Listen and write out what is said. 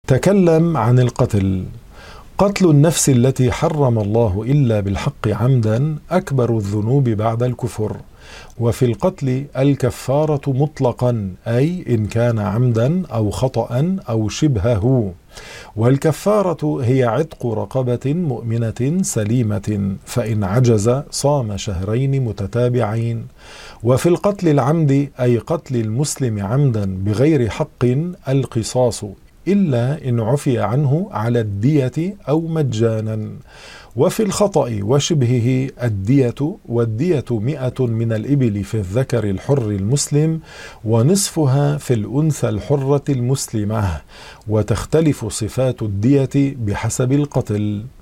تكلم عن القتل. قتل النفس التي حرم الله إلا بالحق عمدا أكبر الذنوب بعد الكفر. وفي القتل الكفارة مطلقا، أي إن كان عمدا أو خطأ أو شبهه. والكفارة هي عتق رقبة مؤمنة سليمة، فإن عجز صام شهرين متتابعين. وفي القتل العمد، أي قتل المسلم عمدا بغير حق، القصاص، إلا إن عفي عنه على الدية أو مجانا. وفي الخطأ وشبهه الدية، والدية 100 من الإبل في الذكر الحر المسلم، ونصفها في الأنثى الحرة المسلمة، وتختلف صفات الدية بحسب القتل.